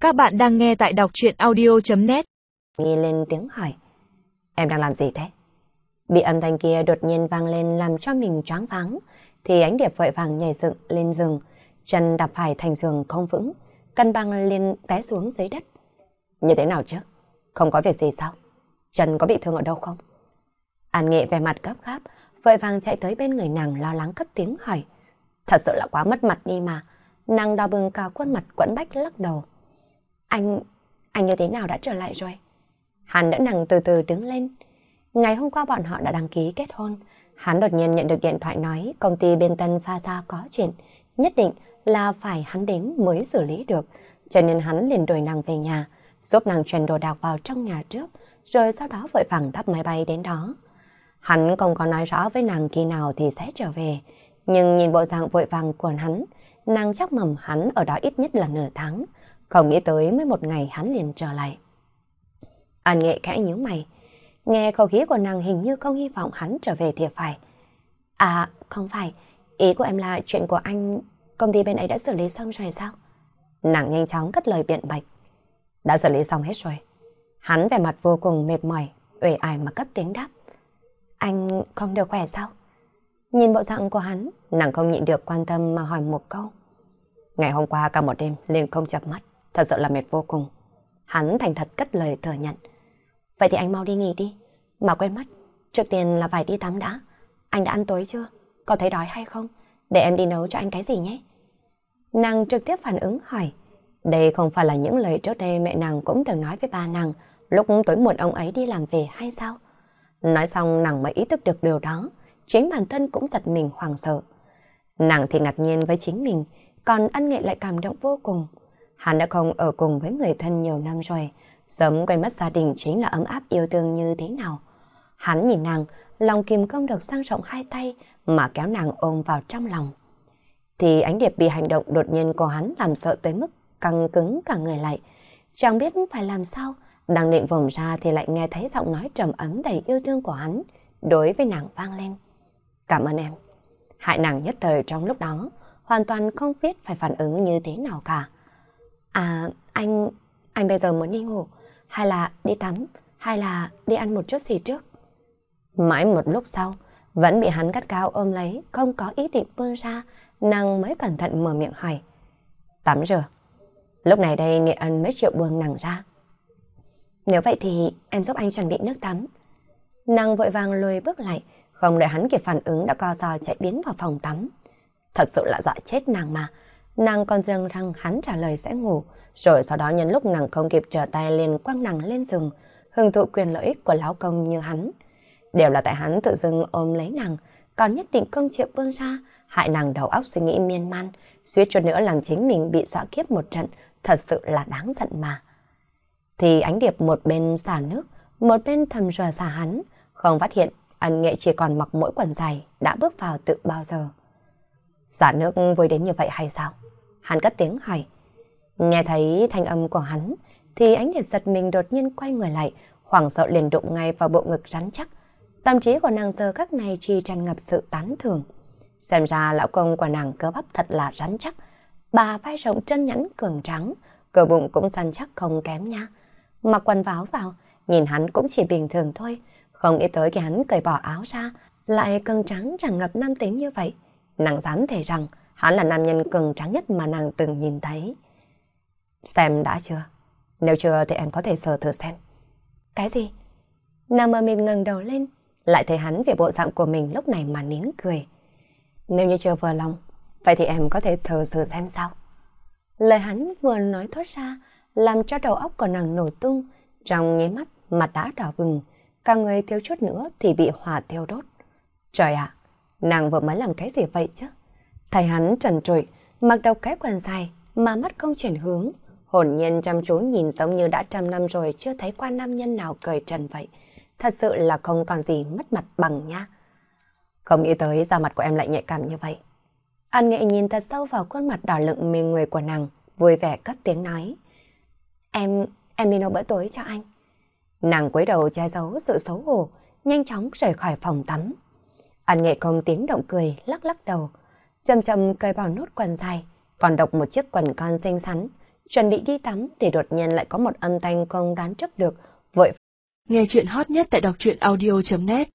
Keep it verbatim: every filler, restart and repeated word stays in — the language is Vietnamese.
Các bạn đang nghe tại đọc truyện audio chấm net. Nghi lên tiếng hỏi. Em đang làm gì thế? Bị âm thanh kia đột nhiên vang lên làm cho mình choáng váng. Thì Ánh Điệp vội vàng nhảy dựng lên giường. Chân đạp phải thành giường không vững. Cân bằng lên té xuống dưới đất. Như thế nào chứ? Không có việc gì sao? Chân có bị thương ở đâu không? An Nghệ vẻ mặt gấp gáp, vội vàng chạy tới bên người nàng lo lắng cất tiếng hỏi. Thật sự là quá mất mặt đi mà. Nàng đỏ bừng cả khuôn mặt quẫn bách lắc đầu. Anh, anh như thế nào đã trở lại rồi? Hắn đỡ nàng từ từ đứng lên. Ngày hôm qua bọn họ đã đăng ký kết hôn. Hắn đột nhiên nhận được điện thoại nói công ty bên Tân Pha Gia có chuyện. Nhất định là phải hắn đến mới xử lý được. Cho nên hắn liền đuổi nàng về nhà, giúp nàng chuyển đồ đạc vào trong nhà trước, rồi sau đó vội vàng đáp máy bay đến đó. Hắn không có nói rõ với nàng khi nào thì sẽ trở về. Nhưng nhìn bộ dạng vội vàng của hắn, nàng chắc mầm hắn ở đó ít nhất là nửa tháng. Không nghĩ tới mới một ngày hắn liền trở lại. An Nghệ khẽ nhíu mày. Nghe khẩu khí của nàng hình như không hy vọng hắn trở về thì phải. À không phải, ý của em là chuyện của anh, công ty bên ấy đã xử lý xong rồi sao? Nàng nhanh chóng cất lời biện bạch. Đã xử lý xong hết rồi. Hắn vẻ mặt vô cùng mệt mỏi, uể oải mà cất tiếng đáp. Anh không được khỏe sao? Nhìn bộ dạng của hắn, nàng không nhịn được quan tâm mà hỏi một câu. Ngày hôm qua cả một đêm liền không chợp mắt, thật sự là mệt vô cùng. Hắn thành thật cất lời thừa nhận. Vậy thì anh mau đi nghỉ đi. Mà quên mất, trước tiên là phải đi tắm đã. Anh đã ăn tối chưa? Có thấy đói hay không? Để em đi nấu cho anh cái gì nhé. Nàng trực tiếp phản ứng hỏi. Đây không phải là những lời trước đây mẹ nàng cũng từng nói với ba nàng lúc tối muộn ông ấy đi làm về hay sao? Nói xong nàng mới ý thức được điều đó. Chính bản thân cũng giật mình hoảng sợ. Nàng thì ngạc nhiên với chính mình, còn An Nghệ lại cảm động vô cùng. Hắn đã không ở cùng với người thân nhiều năm rồi, sớm quen mất gia đình chính là ấm áp yêu thương như thế nào. Hắn nhìn nàng, lòng kìm không được sang rộng hai tay mà kéo nàng ôm vào trong lòng. Thì Ánh Điệp bị hành động đột nhiên của hắn làm sợ tới mức căng cứng cả người lại. Chẳng biết phải làm sao, đang định vùng ra thì lại nghe thấy giọng nói trầm ấm đầy yêu thương của hắn đối với nàng vang lên. Cảm ơn em. Hại nàng nhất thời trong lúc đó, hoàn toàn không biết phải phản ứng như thế nào cả. À, anh, anh bây giờ muốn đi ngủ, hay là đi tắm, hay là đi ăn một chút gì trước? Mãi một lúc sau, vẫn bị hắn gắt gao ôm lấy, không có ý định buông ra, nàng mới cẩn thận mở miệng hỏi. Tắm rửa. Lúc này đây Nghệ Ân mới chịu buông nàng ra. Nếu vậy thì em giúp anh chuẩn bị nước tắm. Nàng vội vàng lùi bước lại, không đợi hắn kịp phản ứng đã co giò chạy biến vào phòng tắm. Thật sự là dọa chết nàng mà. Nàng còn dâng rằng hắn trả lời sẽ ngủ, rồi sau đó nhân lúc nàng không kịp trở tay liền quăng nàng lên giường, hưởng thụ quyền lợi ích của lão công như hắn. Đều là tại hắn tự dưng ôm lấy nàng, còn nhất định không chịu buông ra, hại nàng đầu óc suy nghĩ miên man, suýt chút nữa làm chính mình bị dọa kiếp một trận, thật sự là đáng giận mà. Thì Ánh Điệp một bên xả nước, một bên thầm ròa xả hắn, không phát hiện An Nghệ chỉ còn mặc mỗi quần dài đã bước vào tự bao giờ. Xả nước vui đến như vậy hay sao? Hắn cất tiếng hỏi. Nghe thấy thanh âm của hắn thì Ánh Điệp giật mình đột nhiên quay người lại, hoảng sợ liền đụng ngay vào bộ ngực rắn chắc. Tâm trí của nàng giờ các này chỉ tràn ngập sự tán thưởng. Xem ra lão công của nàng cơ bắp thật là rắn chắc, bà vai rộng chân nhẵn cường trắng, cơ bụng cũng săn chắc không kém nha. Mặc quần áo vào, nhìn hắn cũng chỉ bình thường thôi, không nghĩ tới khi hắn cởi bỏ áo ra, lại cường trắng tràn ngập nam tính như vậy. Nàng dám thề rằng hắn là nam nhân cường trắng nhất mà nàng từng nhìn thấy. Xem đã chưa? Nếu chưa thì em có thể sờ thử xem. Cái gì? Nàng mờ mịt ngẩng đầu lên, lại thấy hắn về bộ dạng của mình lúc này mà nín cười. Nếu như chưa vừa lòng, vậy thì em có thể thử thử xem sao? Lời hắn vừa nói thoát ra, làm cho đầu óc của nàng nổ tung, trong nháy mắt mặt đã đỏ bừng, cả người thiếu chút nữa thì bị hỏa thiêu đốt. Trời ạ, nàng vừa mới làm cái gì vậy chứ? Thấy hắn trần trụi, mặc đầu cái quần dài mà mắt không chuyển hướng, hồn nhiên chăm chú nhìn giống như đã trăm năm rồi chưa thấy qua nam nhân nào cởi trần vậy. Thật sự là không còn gì mất mặt bằng nha. Không nghĩ tới da mặt của em lại nhạy cảm như vậy. An Nghệ nhìn thật sâu vào khuôn mặt đỏ lựng mê người của nàng, vui vẻ cất tiếng nói. Em, em đi nấu bữa tối cho anh. Nàng cúi đầu che giấu sự xấu hổ, nhanh chóng rời khỏi phòng tắm. An Nghệ không tiếng động cười, lắc lắc đầu, chậm chậm cởi bỏ nút quần dài, còn độc một chiếc quần con xinh xắn, chuẩn bị đi tắm thì đột nhiên lại có một âm thanh không đoán trước được, vội. Nghe chuyện hot nhất tại đọc truyện audio chấm net